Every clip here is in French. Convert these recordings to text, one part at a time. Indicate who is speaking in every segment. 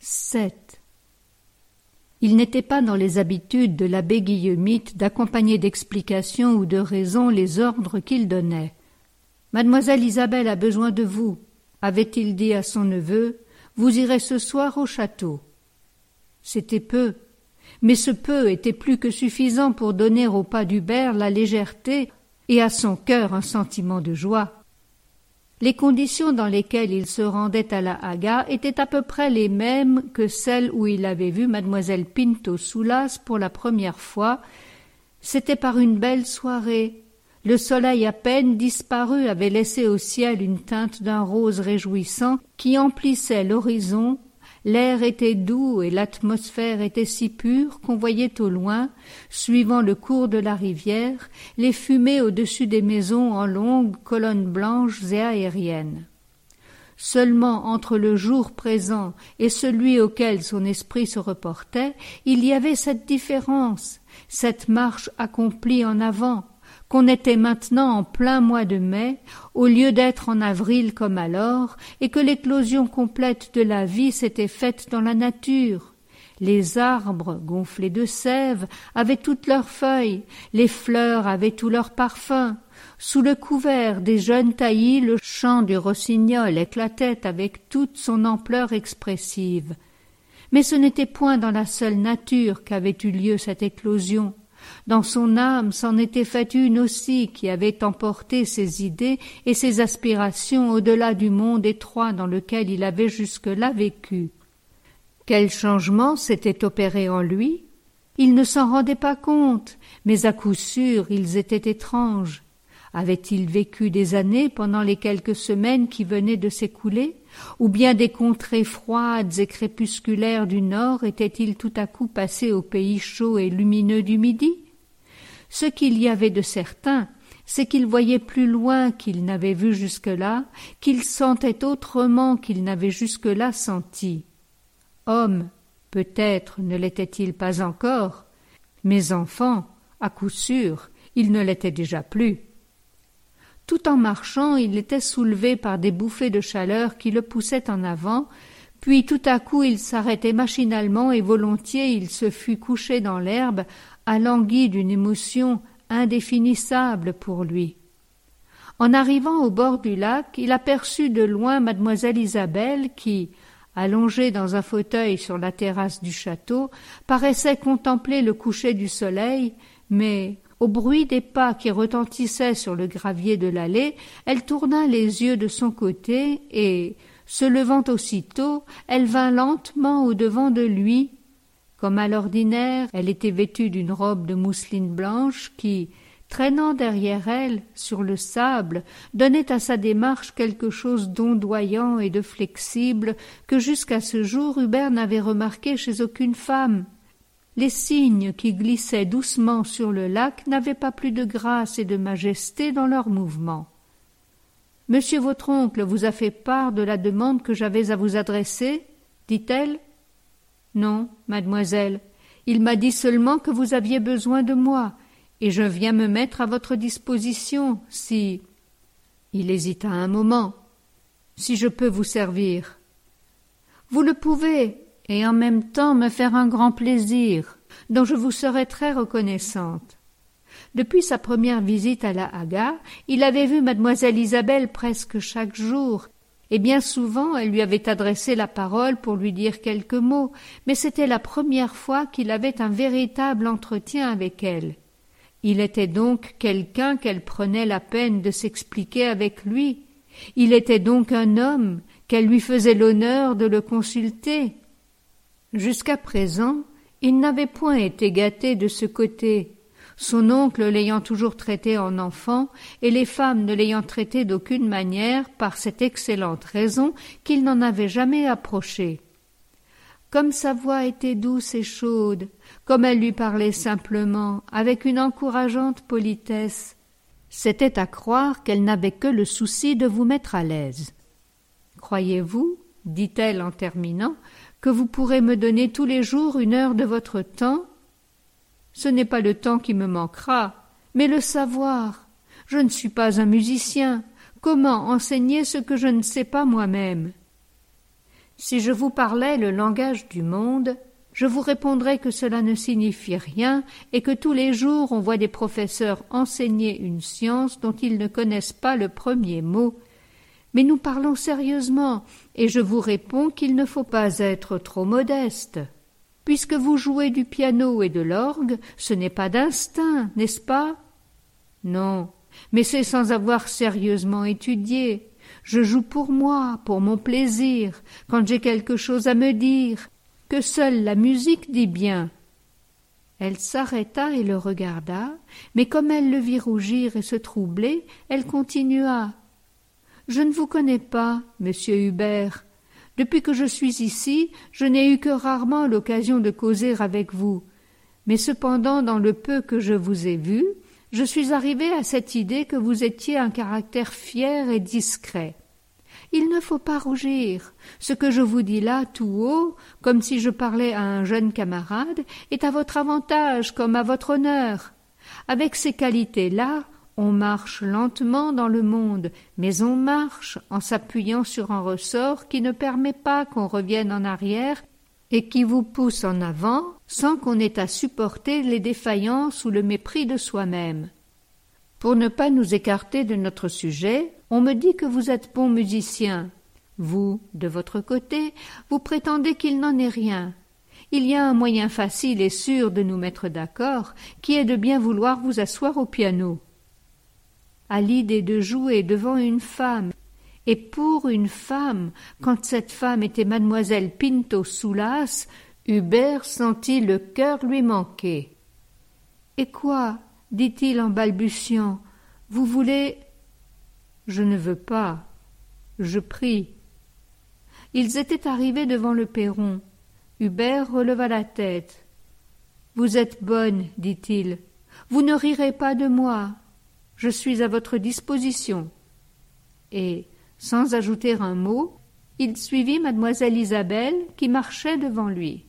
Speaker 1: 7. Il n'était pas dans les habitudes de l'abbé Guillemite d'accompagner d'explications ou de raisons les ordres qu'il donnait. « Mademoiselle Isabelle a besoin de vous », avait-il dit à son neveu, « vous irez ce soir au château. » C'était peu, mais ce peu était plus que suffisant pour donner au pas d'Hubert la légèreté et à son cœur un sentiment de joie. Les conditions dans lesquelles il se rendait à la Haga étaient à peu près les mêmes que celles où il avait vu mademoiselle Pinto Soulas pour la première fois. C'était par une belle soirée. Le soleil à peine disparu avait laissé au ciel une teinte d'un rose réjouissant qui emplissait l'horizon. L'air était doux et l'atmosphère était si pure qu'on voyait au loin, suivant le cours de la rivière, les fumées au-dessus des maisons en longues colonnes blanches et aériennes. Seulement entre le jour présent et celui auquel son esprit se reportait, il y avait cette différence, cette marche accomplie en avant, qu'on était maintenant en plein mois de mai, au lieu d'être en avril comme alors, et que l'éclosion complète de la vie s'était faite dans la nature. Les arbres, gonflés de sève, avaient toutes leurs feuilles, les fleurs avaient tout leur parfum. Sous le couvert des jeunes taillis, le chant du rossignol éclatait avec toute son ampleur expressive. Mais ce n'était point dans la seule nature qu'avait eu lieu cette éclosion. Dans son âme s'en était faite une aussi qui avait emporté ses idées et ses aspirations au-delà du monde étroit dans lequel il avait jusque-là vécu. Quel changement s'était opéré en lui? Il ne s'en rendait pas compte, mais à coup sûr ils étaient étranges. Avait-il vécu des années pendant les quelques semaines qui venaient de s'écouler? Ou bien des contrées froides et crépusculaires du nord étaient-ils tout à coup passés au pays chaud et lumineux du midi? Ce qu'il y avait de certain, c'est qu'il voyait plus loin qu'il n'avait vu jusque-là, qu'il sentait autrement qu'il n'avait jusque-là senti. Homme, peut-être ne l'était-il pas encore, mais enfant, à coup sûr, il ne l'était déjà plus. Tout en marchant, il était soulevé par des bouffées de chaleur qui le poussaient en avant, puis tout à coup il s'arrêtait machinalement et volontiers il se fût couché dans l'herbe, alangui d'une émotion indéfinissable pour lui. En arrivant au bord du lac, il aperçut de loin mademoiselle Isabelle qui, allongée dans un fauteuil sur la terrasse du château, paraissait contempler le coucher du soleil, mais au bruit des pas qui retentissaient sur le gravier de l'allée, elle tourna les yeux de son côté et, se levant aussitôt, elle vint lentement au-devant de lui. Comme à l'ordinaire, elle était vêtue d'une robe de mousseline blanche qui, traînant derrière elle, sur le sable, donnait à sa démarche quelque chose d'ondoyant et de flexible que jusqu'à ce jour Hubert n'avait remarqué chez aucune femme. Les cygnes qui glissaient doucement sur le lac n'avaient pas plus de grâce et de majesté dans leurs mouvements. « Monsieur votre oncle vous a fait part de la demande que j'avais à vous adresser ?» dit-elle. « Non, mademoiselle, il m'a dit seulement que vous aviez besoin de moi, et je viens me mettre à votre disposition si… » Il hésita un moment. « Si je peux vous servir. »« Vous le pouvez, et en même temps me faire un grand plaisir, dont je vous serai très reconnaissante. » Depuis sa première visite à la Haga, il avait vu mademoiselle Isabelle presque chaque jour, et bien souvent elle lui avait adressé la parole pour lui dire quelques mots, mais c'était la première fois qu'il avait un véritable entretien avec elle. Il était donc quelqu'un qu'elle prenait la peine de s'expliquer avec lui. Il était donc un homme qu'elle lui faisait l'honneur de le consulter. Jusqu'à présent, il n'avait point été gâté de ce côté, son oncle l'ayant toujours traité en enfant et les femmes ne l'ayant traité d'aucune manière par cette excellente raison qu'il n'en avait jamais approché. Comme sa voix était douce et chaude, comme elle lui parlait simplement, avec une encourageante politesse, c'était à croire qu'elle n'avait que le souci de vous mettre à l'aise. « Croyez-vous, dit-elle en terminant, que vous pourrez me donner tous les jours 1 heure de votre temps ? Ce n'est pas le temps qui me manquera, mais le savoir. Je ne suis pas un musicien. Comment enseigner ce que je ne sais pas moi-même ? Si je vous parlais le langage du monde, je vous répondrais que cela ne signifie rien et que tous les jours on voit des professeurs enseigner une science dont ils ne connaissent pas le premier mot. Mais nous parlons sérieusement, et je vous réponds qu'il ne faut pas être trop modeste. Puisque vous jouez du piano et de l'orgue, ce n'est pas d'instinct, n'est-ce pas? Non, mais c'est sans avoir sérieusement étudié. Je joue pour moi, pour mon plaisir, quand j'ai quelque chose à me dire, que seule la musique dit bien. Elle s'arrêta et le regarda, mais comme elle le vit rougir et se troubler, elle continua. « Je ne vous connais pas, monsieur Hubert. Depuis que je suis ici, je n'ai eu que rarement l'occasion de causer avec vous. Mais cependant, dans le peu que je vous ai vu, je suis arrivé à cette idée que vous étiez un caractère fier et discret. Il ne faut pas rougir. Ce que je vous dis là, tout haut, comme si je parlais à un jeune camarade, est à votre avantage comme à votre honneur. Avec ces qualités-là, on marche lentement dans le monde, mais on marche en s'appuyant sur un ressort qui ne permet pas qu'on revienne en arrière et qui vous pousse en avant sans qu'on ait à supporter les défaillances ou le mépris de soi-même. Pour ne pas nous écarter de notre sujet, on me dit que vous êtes bon musicien. Vous, de votre côté, vous prétendez qu'il n'en est rien. Il y a un moyen facile et sûr de nous mettre d'accord, qui est de bien vouloir vous asseoir au piano. À l'idée de jouer devant une femme, et pour une femme, quand cette femme était mademoiselle Pinto Soulas, Hubert sentit le cœur lui manquer. « Et quoi ?» dit-il en balbutiant. « Vous voulez… » »« Je ne veux pas. Je prie. » Ils étaient arrivés devant le perron. Hubert releva la tête. « Vous êtes bonne, dit-il. Vous ne rirez pas de moi. Je suis à votre disposition. » Et, sans ajouter un mot, il suivit mademoiselle Isabelle qui marchait devant lui.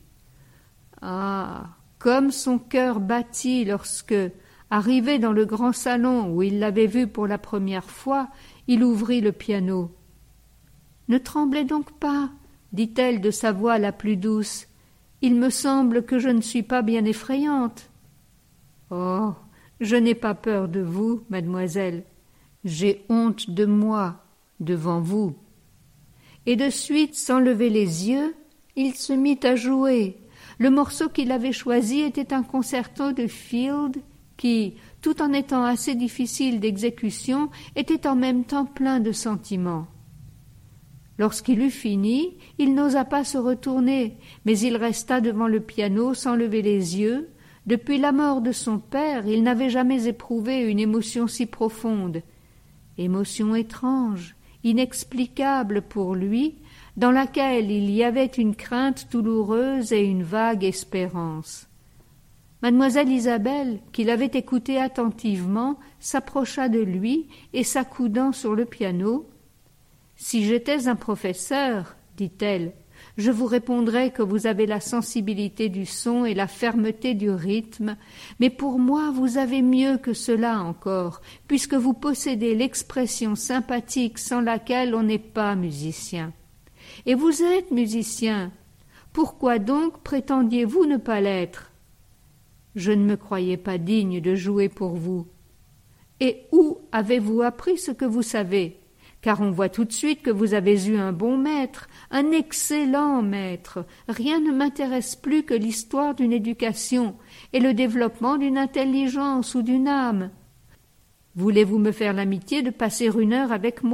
Speaker 1: Ah, comme son cœur battit lorsque, arrivé dans le grand salon où il l'avait vue pour la première fois, il ouvrit le piano. « Ne tremblez donc pas, dit-elle de sa voix la plus douce. Il me semble que je ne suis pas bien effrayante. »« Oh, je n'ai pas peur de vous, mademoiselle. J'ai honte de moi, devant vous. » Et de suite, sans lever les yeux, il se mit à jouer. Le morceau qu'il avait choisi était un concerto de Field qui, tout en étant assez difficile d'exécution, était en même temps plein de sentiments. Lorsqu'il eut fini, il n'osa pas se retourner, mais il resta devant le piano sans lever les yeux. Depuis la mort de son père, il n'avait jamais éprouvé une émotion si profonde. Émotion étrange, inexplicable pour lui, dans laquelle il y avait une crainte douloureuse et une vague espérance. Mademoiselle Isabelle, qui l'avait écouté attentivement, s'approcha de lui et s'accoudant sur le piano. « Si j'étais un professeur, dit-elle, je vous répondrais que vous avez la sensibilité du son et la fermeté du rythme, mais pour moi vous avez mieux que cela encore, puisque vous possédez l'expression sympathique sans laquelle on n'est pas musicien. Et vous êtes musicien. Pourquoi donc prétendiez-vous ne pas l'être ? Je ne me croyais pas digne de jouer pour vous. Et où avez-vous appris ce que vous savez ? Car on voit tout de suite que vous avez eu un bon maître, un excellent maître. Rien ne m'intéresse plus que l'histoire d'une éducation et le développement d'une intelligence ou d'une âme. Voulez-vous me faire l'amitié de passer une heure avec moi ? »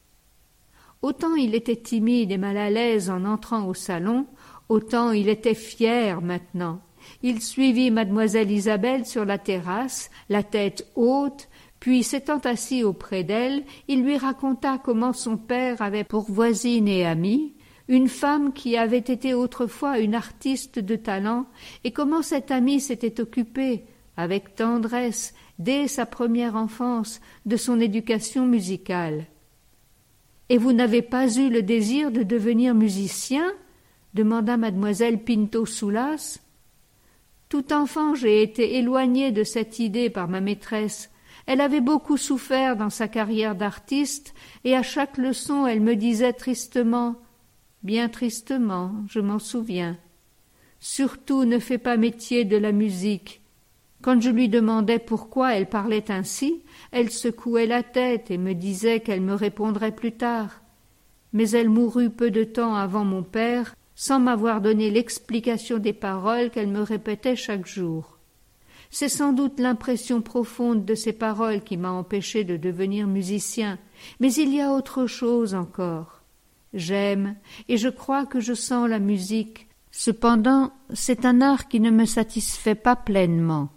Speaker 1: Autant il était timide et mal à l'aise en entrant au salon, autant il était fier maintenant. Il suivit mademoiselle Isabelle sur la terrasse, la tête haute, puis s'étant assis auprès d'elle, il lui raconta comment son père avait pour voisine et amie une femme qui avait été autrefois une artiste de talent, et comment cette amie s'était occupée, avec tendresse, dès sa première enfance, de son éducation musicale. « Et vous n'avez pas eu le désir de devenir musicien ?» demanda mademoiselle Pinto Soulas. « Tout enfant, j'ai été éloignée de cette idée par ma maîtresse. Elle avait beaucoup souffert dans sa carrière d'artiste, et à chaque leçon elle me disait tristement « bien tristement, je m'en souviens. Surtout ne fais pas métier de la musique. Quand je lui demandais pourquoi elle parlait ainsi, elle secouait la tête et me disait qu'elle me répondrait plus tard. Mais elle mourut peu de temps avant mon père, sans m'avoir donné l'explication des paroles qu'elle me répétait chaque jour. C'est sans doute l'impression profonde de ces paroles qui m'a empêché de devenir musicien, mais il y a autre chose encore. J'aime, et je crois que je sens la musique. Cependant, c'est un art qui ne me satisfait pas pleinement.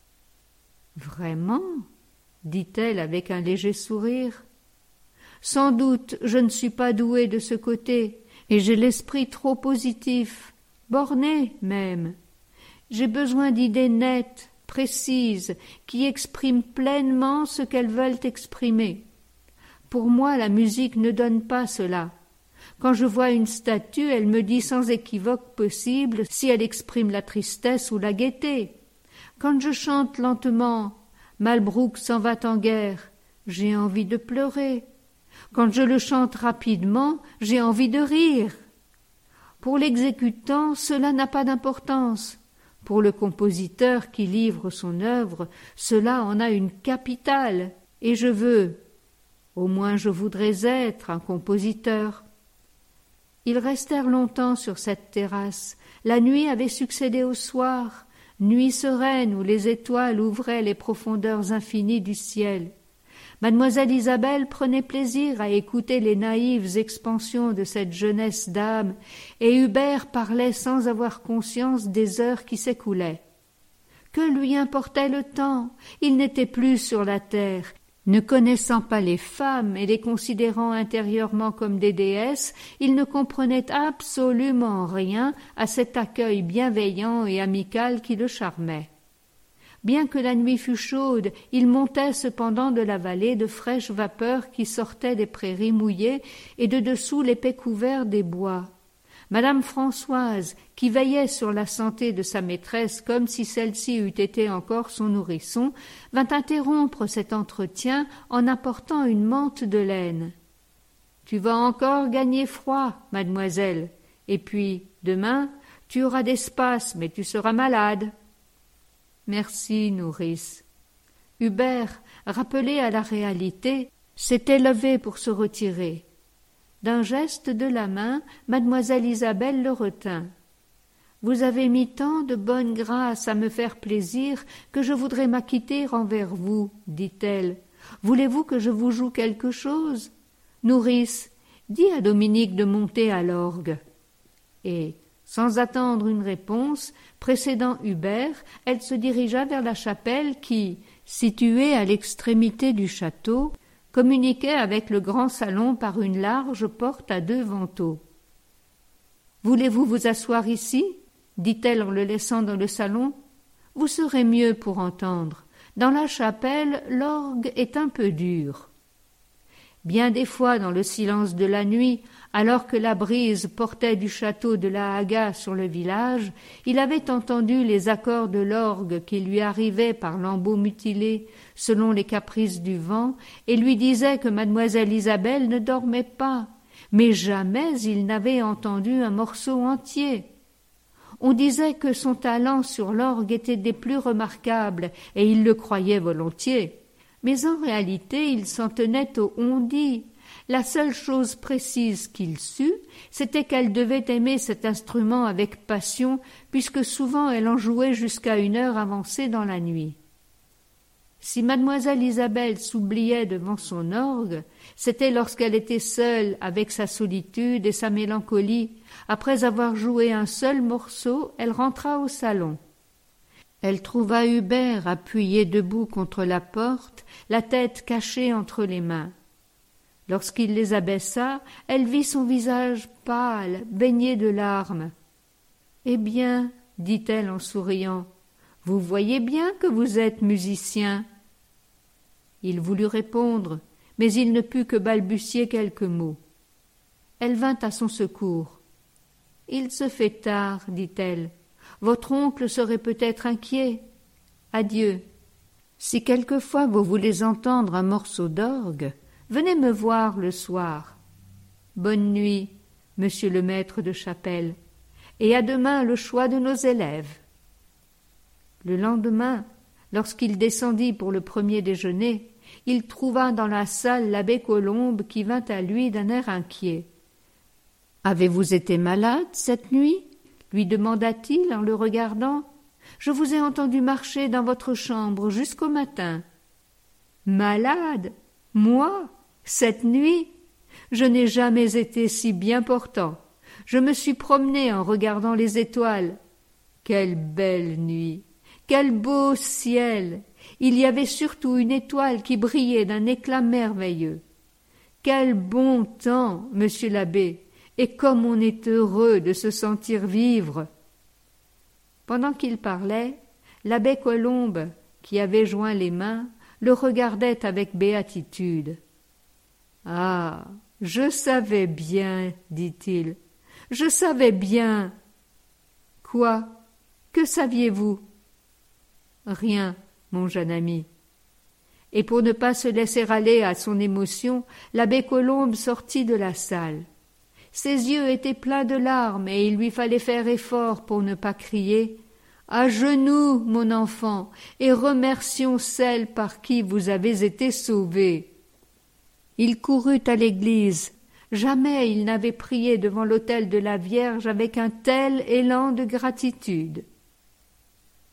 Speaker 1: « Vraiment ?» dit-elle avec un léger sourire. « Sans doute je ne suis pas douée de ce côté, et j'ai l'esprit trop positif, borné même. J'ai besoin d'idées nettes, précises, qui expriment pleinement ce qu'elles veulent exprimer. Pour moi, la musique ne donne pas cela. Quand je vois une statue, elle me dit sans équivoque possible si elle exprime la tristesse ou la gaieté. Quand je chante lentement « Malbrook s'en va en guerre », j'ai envie de pleurer. Quand je le chante rapidement, j'ai envie de rire. Pour l'exécutant, cela n'a pas d'importance. Pour le compositeur qui livre son œuvre, cela en a une capitale, et je veux, au moins je voudrais être un compositeur. Ils restèrent longtemps sur cette terrasse. La nuit avait succédé au soir, nuit sereine où les étoiles ouvraient les profondeurs infinies du ciel. Mademoiselle Isabelle prenait plaisir à écouter les naïves expansions de cette jeunesse d'âme, et Hubert parlait sans avoir conscience des heures qui s'écoulaient. Que lui importait le temps? Il n'était plus sur la terre. Ne connaissant pas les femmes et les considérant intérieurement comme des déesses, il ne comprenait absolument rien à cet accueil bienveillant et amical qui le charmait. Bien que la nuit fût chaude, il montait cependant de la vallée de fraîches vapeurs qui sortaient des prairies mouillées et de dessous l'épais couvert des bois. Madame Françoise, qui veillait sur la santé de sa maîtresse comme si celle-ci eût été encore son nourrisson, vint interrompre cet entretien en apportant une mante de laine. « Tu vas encore gagner froid, mademoiselle, et puis, demain, tu auras des spasmes mais tu seras malade. » « Merci, nourrice. » Hubert, rappelé à la réalité, s'était levé pour se retirer. D'un geste de la main, mademoiselle Isabelle le retint. « Vous avez mis tant de bonne grâce à me faire plaisir que je voudrais m'acquitter envers vous, dit-elle. Voulez-vous que je vous joue quelque chose? Nourrice, dis à Dominique de monter à l'orgue. » Et, sans attendre une réponse, précédant Hubert, elle se dirigea vers la chapelle qui, située à l'extrémité du château, communiquait avec le grand salon par une large porte à 2 vantaux. « Voulez-vous vous asseoir ici ?» dit-elle en le laissant dans le salon. « Vous serez mieux pour entendre. Dans la chapelle, l'orgue est un peu dur. » Bien des fois, dans le silence de la nuit, alors que la brise portait du château de la Haga sur le village, il avait entendu les accords de l'orgue qui lui arrivaient par lambeaux mutilés, selon les caprices du vent, et lui disait que mademoiselle Isabelle ne dormait pas, mais jamais il n'avait entendu un morceau entier. On disait que son talent sur l'orgue était des plus remarquables, et il le croyait volontiers. Mais en réalité, il s'en tenait au on-dit. La seule chose précise qu'il sût, c'était qu'elle devait aimer cet instrument avec passion, puisque souvent elle en jouait jusqu'à une heure avancée dans la nuit. Si mademoiselle Isabelle s'oubliait devant son orgue, c'était lorsqu'elle était seule avec sa solitude et sa mélancolie. Après avoir joué un seul morceau, elle rentra au salon. Elle trouva Hubert appuyé debout contre la porte, la tête cachée entre les mains. Lorsqu'il les abaissa, elle vit son visage pâle, baigné de larmes. « Eh bien, dit-elle en souriant, vous voyez bien que vous êtes musicien. » Il voulut répondre, mais il ne put que balbutier quelques mots. Elle vint à son secours. « Il se fait tard, dit-elle. Votre oncle serait peut-être inquiet. Adieu. Si quelquefois vous voulez entendre un morceau d'orgue, venez me voir le soir. Bonne nuit. monsieur le maître de chapelle, et à demain le choix de nos élèves. » Le lendemain, lorsqu'il descendit pour le premier déjeuner, il trouva dans la salle l'abbé Colombe qui vint à lui d'un air inquiet. « Avez-vous été malade cette nuit ?» lui demanda-t-il en le regardant. « Je vous ai entendu marcher dans votre chambre jusqu'au matin. »« Malade? Moi? Cette nuit? Je n'ai jamais été si bien portant. Je me suis promené en regardant les étoiles. Quelle belle nuit! Quel beau ciel! Il y avait surtout une étoile qui brillait d'un éclat merveilleux. Quel bon temps, monsieur l'abbé, et comme on est heureux de se sentir vivre !» Pendant qu'il parlait, l'abbé Colombe, qui avait joint les mains, le regardait avec béatitude. « Ah, je savais bien, dit-il, je savais bien. »« Quoi? Que saviez-vous ?»« Rien, mon jeune ami. » Et pour ne pas se laisser aller à son émotion, l'abbé Colombe sortit de la salle. Ses yeux étaient pleins de larmes et il lui fallait faire effort pour ne pas crier « À genoux, mon enfant, et remercions celle par qui vous avez été sauvé. » Il courut à l'église. Jamais il n'avait prié devant l'autel de la Vierge avec un tel élan de gratitude.